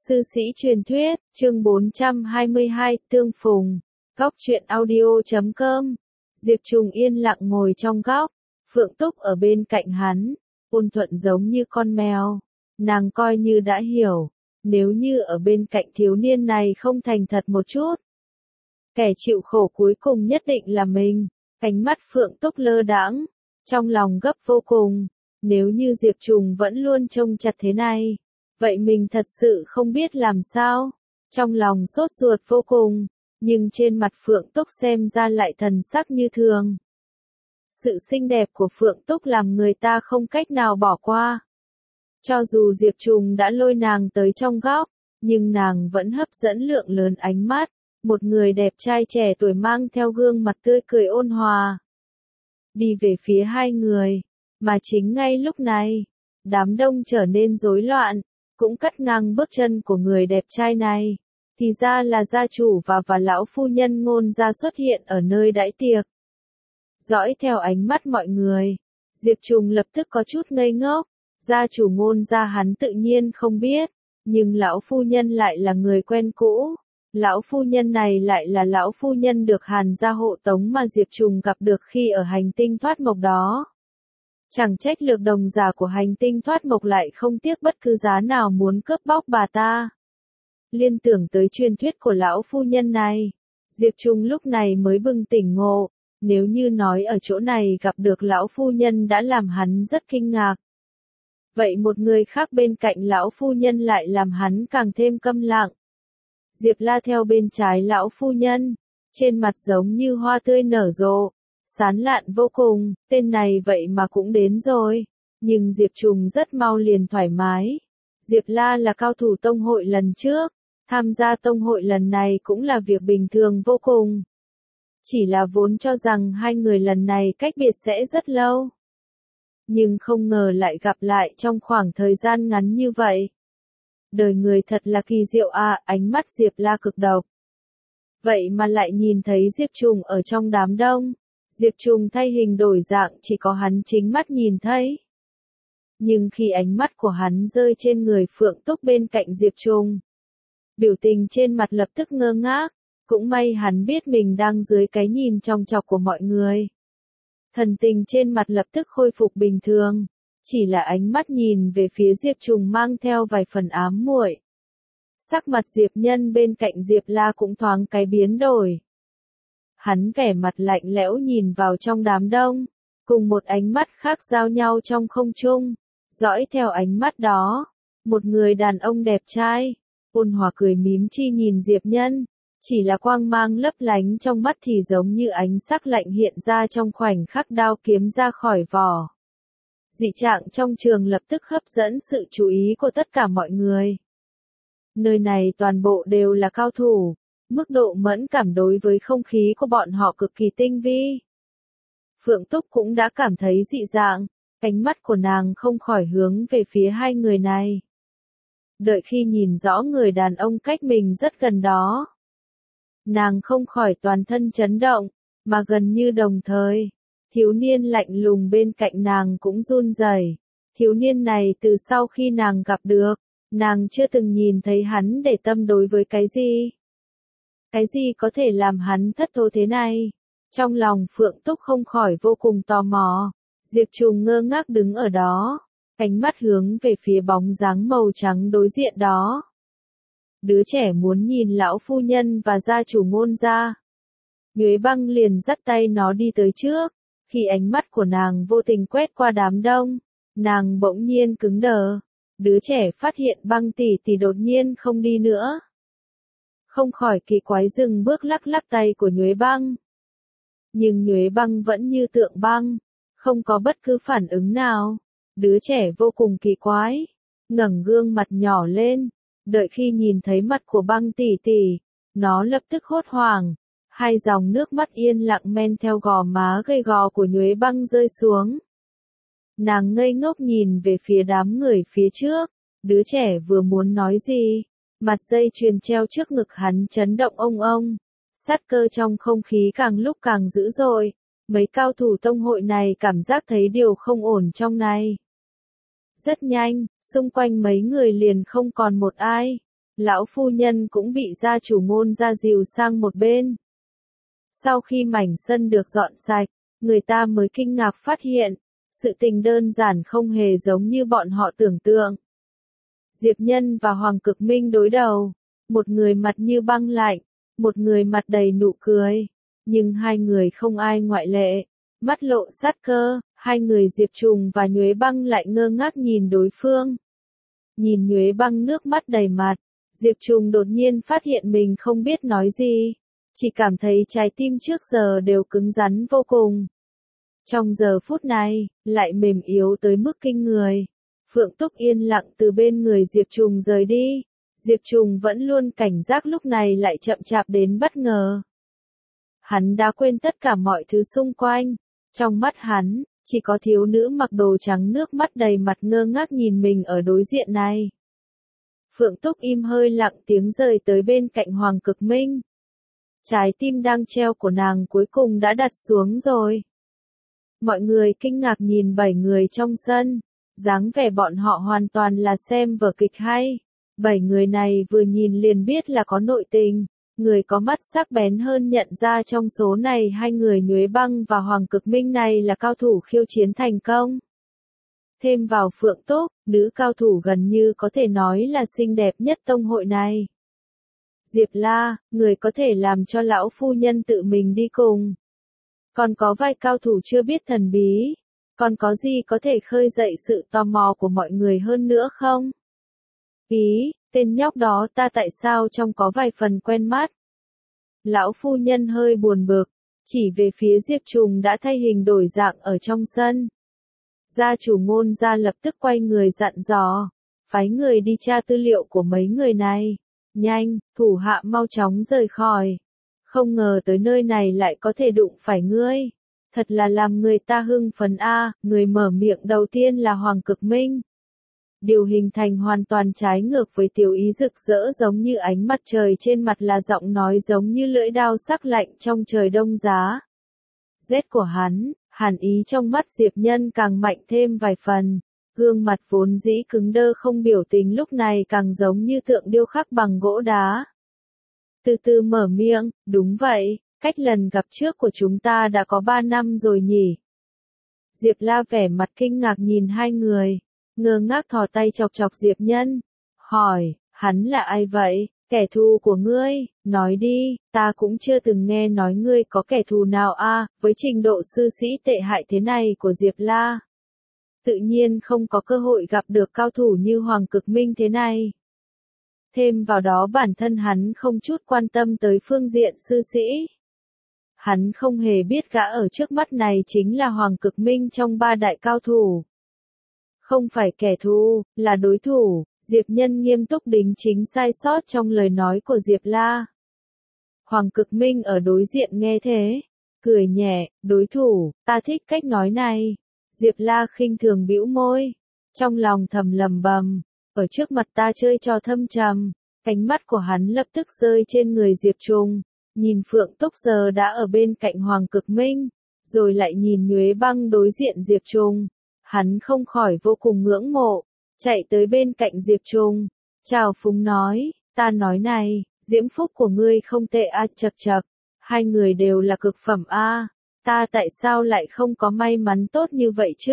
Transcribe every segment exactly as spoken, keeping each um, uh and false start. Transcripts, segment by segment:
Sư sĩ truyền thuyết, chương bốn trăm hai mươi hai, tương phùng. Góc truyện audio chấm com. Diệp Trùng yên lặng ngồi trong góc, Phượng Túc ở bên cạnh hắn, ôn thuận giống như con mèo. Nàng coi như đã hiểu, nếu như ở bên cạnh thiếu niên này không thành thật một chút, kẻ chịu khổ cuối cùng nhất định là mình. Ánh mắt Phượng Túc lơ đãng, trong lòng gấp vô cùng. Nếu như Diệp Trùng vẫn luôn trông chặt thế này, vậy mình thật sự không biết làm sao. Trong lòng sốt ruột vô cùng, nhưng trên mặt Phượng Túc xem ra lại thần sắc như thường. Sự xinh đẹp của Phượng Túc làm người ta không cách nào bỏ qua. Cho dù Diệp Trùng đã lôi nàng tới trong góc, nhưng nàng vẫn hấp dẫn lượng lớn ánh mắt. Một người đẹp trai trẻ tuổi mang theo gương mặt tươi cười ôn hòa, đi về phía hai người. Mà chính ngay lúc này, đám đông trở nên rối loạn, cũng cắt ngang bước chân của người đẹp trai này. Thì ra là gia chủ và và lão phu nhân Ngôn gia xuất hiện ở nơi đãi tiệc. Dõi theo ánh mắt mọi người, Diệp Trùng lập tức có chút ngây ngốc. Gia chủ Ngôn gia hắn tự nhiên không biết, nhưng lão phu nhân lại là người quen cũ. Lão phu nhân này lại là lão phu nhân được Hàn gia hộ tống mà Diệp Trùng gặp được khi ở hành tinh thoát mộc đó. Chẳng trách lược đồng giả của hành tinh thoát mộc lại không tiếc bất cứ giá nào muốn cướp bóc bà ta. Liên tưởng tới truyền thuyết của lão phu nhân này, Diệp Trùng lúc này mới bừng tỉnh ngộ. Nếu như nói ở chỗ này gặp được lão phu nhân đã làm hắn rất kinh ngạc, vậy một người khác bên cạnh lão phu nhân lại làm hắn càng thêm câm lặng. Diệp La theo bên trái lão phu nhân, trên mặt giống như hoa tươi nở rộ, sán lạn vô cùng. Tên này vậy mà cũng đến rồi. Nhưng Diệp Trùng rất mau liền thoải mái. Diệp La là cao thủ tông hội lần trước, tham gia tông hội lần này cũng là việc bình thường vô cùng. Chỉ là vốn cho rằng hai người lần này cách biệt sẽ rất lâu, nhưng không ngờ lại gặp lại trong khoảng thời gian ngắn như vậy. Đời người thật là kỳ diệu à, ánh mắt Diệp La cực độc. Vậy mà lại nhìn thấy Diệp Trùng ở trong đám đông. Diệp Trùng thay hình đổi dạng chỉ có hắn chính mắt nhìn thấy. Nhưng khi ánh mắt của hắn rơi trên người Phượng Túc bên cạnh Diệp Trùng, biểu tình trên mặt lập tức ngơ ngác. Cũng may hắn biết mình đang dưới cái nhìn chòng chọc của mọi người. Thần tình trên mặt lập tức khôi phục bình thường. Chỉ là ánh mắt nhìn về phía Diệp Trùng mang theo vài phần ám muội. Sắc mặt Diệp Nhân bên cạnh Diệp La cũng thoáng cái biến đổi. Hắn vẻ mặt lạnh lẽo nhìn vào trong đám đông, cùng một ánh mắt khác giao nhau trong không trung. Dõi theo ánh mắt đó, một người đàn ông đẹp trai, ôn hòa cười mím chi nhìn Diệp Nhân. Chỉ là quang mang lấp lánh trong mắt thì giống như ánh sắc lạnh hiện ra trong khoảnh khắc đao kiếm ra khỏi vỏ. Dị trạng trong trường lập tức hấp dẫn sự chú ý của tất cả mọi người. Nơi này toàn bộ đều là cao thủ, mức độ mẫn cảm đối với không khí của bọn họ cực kỳ tinh vi. Phượng Túc cũng đã cảm thấy dị dạng, ánh mắt của nàng không khỏi hướng về phía hai người này. Đợi khi nhìn rõ người đàn ông cách mình rất gần đó, nàng không khỏi toàn thân chấn động, mà gần như đồng thời, thiếu niên lạnh lùng bên cạnh nàng cũng run rẩy. Thiếu niên này từ sau khi nàng gặp được, nàng chưa từng nhìn thấy hắn để tâm đối với cái gì. Cái gì có thể làm hắn thất thố thế này? Trong lòng Phượng Túc không khỏi vô cùng tò mò. Diệp Trùng ngơ ngác đứng ở đó, ánh mắt hướng về phía bóng dáng màu trắng đối diện đó. Đứa trẻ muốn nhìn lão phu nhân và gia chủ Ngôn gia. Nhuế Băng liền dắt tay nó đi tới trước. Khi ánh mắt của nàng vô tình quét qua đám đông, nàng bỗng nhiên cứng đờ. Đứa trẻ phát hiện Băng tỷ tỷ đột nhiên không đi nữa, không khỏi kỳ quái dừng bước lắc lắc tay của Nhuế Băng. Nhưng Nhuế Băng vẫn như tượng băng, không có bất cứ phản ứng nào. Đứa trẻ vô cùng kỳ quái, ngẩng gương mặt nhỏ lên. Đợi khi nhìn thấy mặt của Băng tỷ tỷ, nó lập tức hốt hoảng. Hai dòng nước mắt yên lặng men theo gò má gầy gò của Nhuế Băng rơi xuống. Nàng ngây ngốc nhìn về phía đám người phía trước. Đứa trẻ vừa muốn nói gì, mặt dây chuyền treo trước ngực hắn chấn động ông ông. Sát cơ trong không khí càng lúc càng dữ dội. Mấy cao thủ tông hội này cảm giác thấy điều không ổn trong này. Rất nhanh, xung quanh mấy người liền không còn một ai. Lão phu nhân cũng bị gia chủ Ngôn gia dìu sang một bên. Sau khi mảnh sân được dọn sạch, người ta mới kinh ngạc phát hiện, sự tình đơn giản không hề giống như bọn họ tưởng tượng. Diệp Nhân và Hoàng Cực Minh đối đầu, một người mặt như băng lạnh, một người mặt đầy nụ cười, nhưng hai người không ai ngoại lệ, mắt lộ sát cơ, hai người Diệp Trùng và Nhuế Băng lại ngơ ngác nhìn đối phương. Nhìn Nhuế Băng nước mắt đầy mặt, Diệp Trùng đột nhiên phát hiện mình không biết nói gì, chỉ cảm thấy trái tim trước giờ đều cứng rắn vô cùng. Trong giờ phút này, lại mềm yếu tới mức kinh người. Phượng Túc yên lặng từ bên người Diệp Trùng rời đi. Diệp Trùng vẫn luôn cảnh giác lúc này lại chậm chạp đến bất ngờ. Hắn đã quên tất cả mọi thứ xung quanh. Trong mắt hắn, chỉ có thiếu nữ mặc đồ trắng nước mắt đầy mặt ngơ ngác nhìn mình ở đối diện này. Phượng Túc im hơi lặng tiếng rời tới bên cạnh Hoàng Cực Minh. Trái tim đang treo của nàng cuối cùng đã đặt xuống rồi. Mọi người kinh ngạc nhìn bảy người trong sân, dáng vẻ bọn họ hoàn toàn là xem vở kịch hay. Bảy người này vừa nhìn liền biết là có nội tình, người có mắt sắc bén hơn nhận ra trong số này hai người Nhuế Băng và Hoàng Cực Minh này là cao thủ khiêu chiến thành công. Thêm vào Phượng Túc, nữ cao thủ gần như có thể nói là xinh đẹp nhất tông hội này. Diệp La, người có thể làm cho lão phu nhân tự mình đi cùng. Còn có vài cao thủ chưa biết thần bí, còn có gì có thể khơi dậy sự tò mò của mọi người hơn nữa không? Ý, tên nhóc đó ta tại sao trông có vài phần quen mắt? Lão phu nhân hơi buồn bực, chỉ về phía Diệp Trùng đã thay hình đổi dạng ở trong sân. Gia chủ Ngôn gia lập tức quay người dặn dò, phái người đi tra tư liệu của mấy người này. Nhanh, thủ hạ mau chóng rời khỏi. Không ngờ tới nơi này lại có thể đụng phải ngươi. Thật là làm người ta hưng phấn a. Người mở miệng đầu tiên là Hoàng Cực Minh. Điều hình thành hoàn toàn trái ngược với tiểu ý rực rỡ giống như ánh mặt trời trên mặt là giọng nói giống như lưỡi đao sắc lạnh trong trời đông giá. Rét của hắn, hàn ý trong mắt Diệp Nhân càng mạnh thêm vài phần. Gương mặt vốn dĩ cứng đơ không biểu tình lúc này càng giống như tượng điêu khắc bằng gỗ đá. Từ từ mở miệng, đúng vậy, cách lần gặp trước của chúng ta đã có ba năm rồi nhỉ. Diệp La vẻ mặt kinh ngạc nhìn hai người, ngơ ngác thò tay chọc chọc Diệp Nhân, hỏi, hắn là ai vậy, kẻ thù của ngươi, nói đi, ta cũng chưa từng nghe nói ngươi có kẻ thù nào a. Với trình độ sư sĩ tệ hại thế này của Diệp La. Tự nhiên không có cơ hội gặp được cao thủ như Hoàng Cực Minh thế này. Thêm vào đó bản thân hắn không chút quan tâm tới phương diện sư sĩ. Hắn không hề biết gã ở trước mắt này chính là Hoàng Cực Minh trong ba đại cao thủ. Không phải kẻ thù, là đối thủ. Diệp Nhân nghiêm túc đính chính sai sót trong lời nói của Diệp La. Hoàng Cực Minh ở đối diện nghe thế, cười nhẹ, đối thủ, ta thích cách nói này. Diệp La khinh thường bĩu môi, trong lòng thầm lầm bầm, ở trước mặt ta chơi trò thâm trầm. Ánh mắt của hắn lập tức rơi trên người Diệp Trùng, nhìn Phượng Túc giờ đã ở bên cạnh Hoàng Cực Minh, rồi lại nhìn Nhuế Băng đối diện Diệp Trùng. Hắn không khỏi vô cùng ngưỡng mộ, chạy tới bên cạnh Diệp Trùng, chào phúng nói, ta nói này, diễm phúc của ngươi không tệ a. Chật chật, hai người đều là cực phẩm a. Ta tại sao lại không có may mắn tốt như vậy chứ?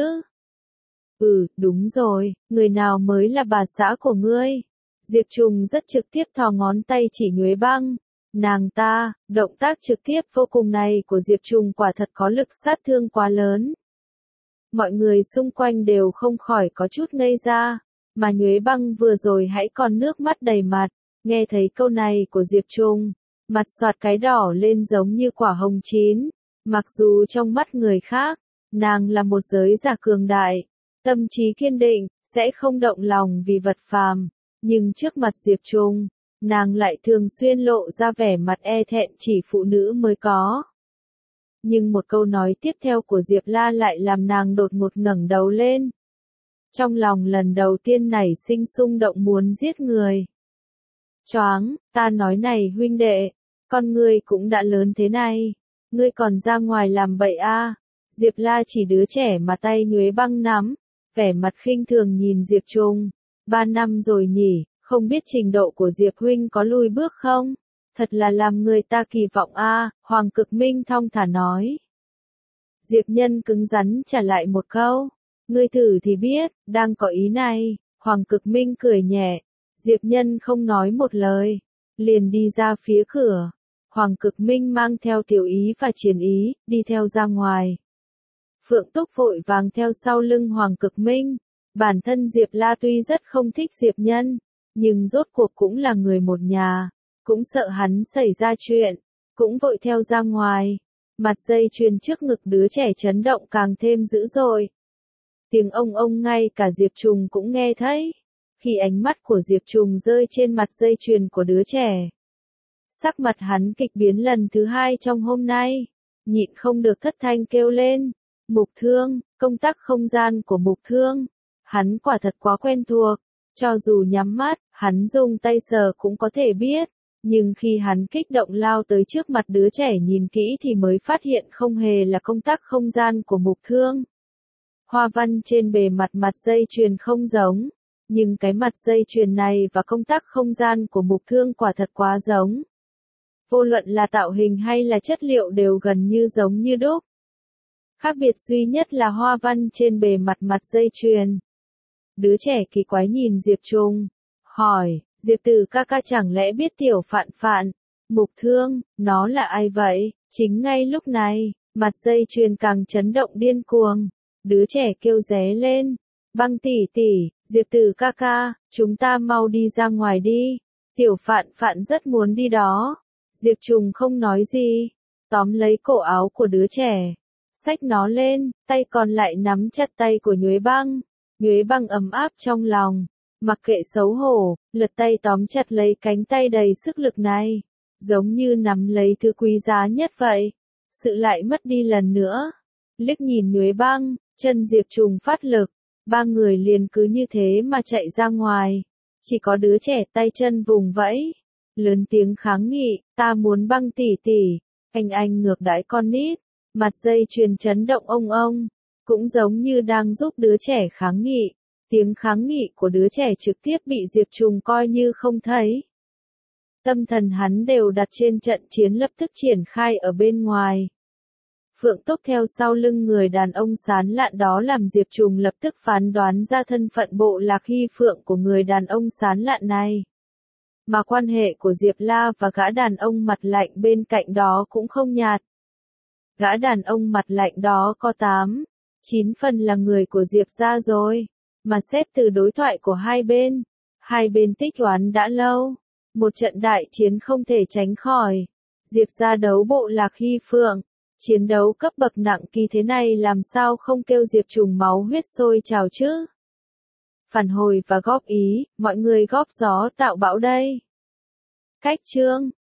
Ừ, đúng rồi, người nào mới là bà xã của ngươi? Diệp Trùng rất trực tiếp thò ngón tay chỉ Nhuế Băng. Nàng ta, động tác trực tiếp vô cùng này của Diệp Trùng quả thật có lực sát thương quá lớn. Mọi người xung quanh đều không khỏi có chút ngây ra, mà Nhuế Băng vừa rồi hãy còn nước mắt đầy mặt, nghe thấy câu này của Diệp Trùng, mặt xoạt cái đỏ lên giống như quả hồng chín. Mặc dù trong mắt người khác, nàng là một giới giả cường đại, tâm trí kiên định, sẽ không động lòng vì vật phàm, nhưng trước mặt Diệp Trùng, nàng lại thường xuyên lộ ra vẻ mặt e thẹn chỉ phụ nữ mới có. Nhưng một câu nói tiếp theo của Diệp La lại làm nàng đột ngột ngẩng đầu lên. Trong lòng lần đầu tiên nảy sinh xung động muốn giết người. Choáng, ta nói này huynh đệ, con ngươi cũng đã lớn thế này, ngươi còn ra ngoài làm bậy a? À? Diệp La chỉ đứa trẻ mà tay Nhuế Băng nắm, vẻ mặt khinh thường nhìn Diệp Trùng. Ba năm rồi nhỉ, không Không biết trình độ của Diệp huynh có lùi bước không? Thật là làm người ta kỳ vọng a, Hoàng Cực Minh thong thả nói. Diệp Nhân cứng rắn trả lại một câu. Ngươi thử thì biết, đang có ý này. Hoàng Cực Minh cười nhẹ. Diệp Nhân không nói một lời. Liền đi ra phía cửa. Hoàng Cực Minh mang theo Tiểu Ý và Triển Ý, đi theo ra ngoài. Phượng Túc vội vàng theo sau lưng Hoàng Cực Minh. Bản thân Diệp La tuy rất không thích Diệp Nhân, nhưng rốt cuộc cũng là người một nhà, cũng sợ hắn xảy ra chuyện, cũng vội theo ra ngoài. Mặt dây chuyền trước ngực đứa trẻ chấn động càng thêm dữ dội. Tiếng ông ông ngay cả Diệp Trùng cũng nghe thấy. Khi ánh mắt của Diệp Trùng rơi trên mặt dây chuyền của đứa trẻ, sắc mặt hắn kịch biến lần thứ hai trong hôm nay, nhịn không được thất thanh kêu lên. Mục Thương, công tắc không gian của Mục Thương. Hắn quả thật quá quen thuộc, cho dù nhắm mắt, hắn dùng tay sờ cũng có thể biết. Nhưng khi hắn kích động lao tới trước mặt đứa trẻ nhìn kỹ thì mới phát hiện không hề là công tắc không gian của Mục Thương. Hoa văn trên bề mặt mặt dây chuyền không giống, nhưng cái mặt dây chuyền này và công tắc không gian của Mục Thương quả thật quá giống. Vô luận là tạo hình hay là chất liệu đều gần như giống như đúc. Khác biệt duy nhất là hoa văn trên bề mặt mặt dây chuyền. Đứa trẻ kỳ quái nhìn Diệp Trùng, hỏi, Diệp Tử ca ca chẳng lẽ biết tiểu Phạn Phạn, Mục Thương, nó là ai vậy? Chính ngay lúc này, mặt dây chuyền càng chấn động điên cuồng. Đứa trẻ kêu ré lên, Băng tỷ tỷ, Diệp Tử ca ca, chúng ta mau đi ra ngoài đi. Tiểu Phạn Phạn rất muốn đi đó. Diệp Trùng không nói gì, tóm lấy cổ áo của đứa trẻ, xách nó lên, tay còn lại nắm chặt tay của Nhuế Băng. Nhuế Băng ấm áp trong lòng, mặc kệ xấu hổ, lật tay tóm chặt lấy cánh tay đầy sức lực này, giống như nắm lấy thứ quý giá nhất vậy. Sự lại mất đi lần nữa. Liếc nhìn Nhuế Băng, chân Diệp Trùng phát lực, ba người liền cứ như thế mà chạy ra ngoài. Chỉ có đứa trẻ tay chân vùng vẫy, lớn tiếng kháng nghị, ta muốn Băng tỷ tỷ, anh anh ngược đãi con nít. Mặt dây chuyền chấn động ông ông, cũng giống như đang giúp đứa trẻ kháng nghị. Tiếng kháng nghị của đứa trẻ trực tiếp bị Diệp Trùng coi như không thấy. Tâm thần hắn đều đặt trên trận chiến lập tức triển khai ở bên ngoài. Phượng Túc theo sau lưng người đàn ông sán lạn đó làm Diệp Trùng lập tức phán đoán ra thân phận bộ lạc Hy Phượng của người đàn ông sán lạn này. Mà quan hệ của Diệp La và gã đàn ông mặt lạnh bên cạnh đó cũng không nhạt. Gã đàn ông mặt lạnh đó có tám, chín phần là người của Diệp gia rồi, mà xét từ đối thoại của hai bên, hai bên tích oán đã lâu, một trận đại chiến không thể tránh khỏi. Diệp gia đấu bộ lạc Hy Phượng, chiến đấu cấp bậc nặng kỳ thế này làm sao không kêu Diệp Trùng máu huyết sôi trào chứ? Phản hồi và góp ý, mọi người góp gió tạo bão đây. Cách chương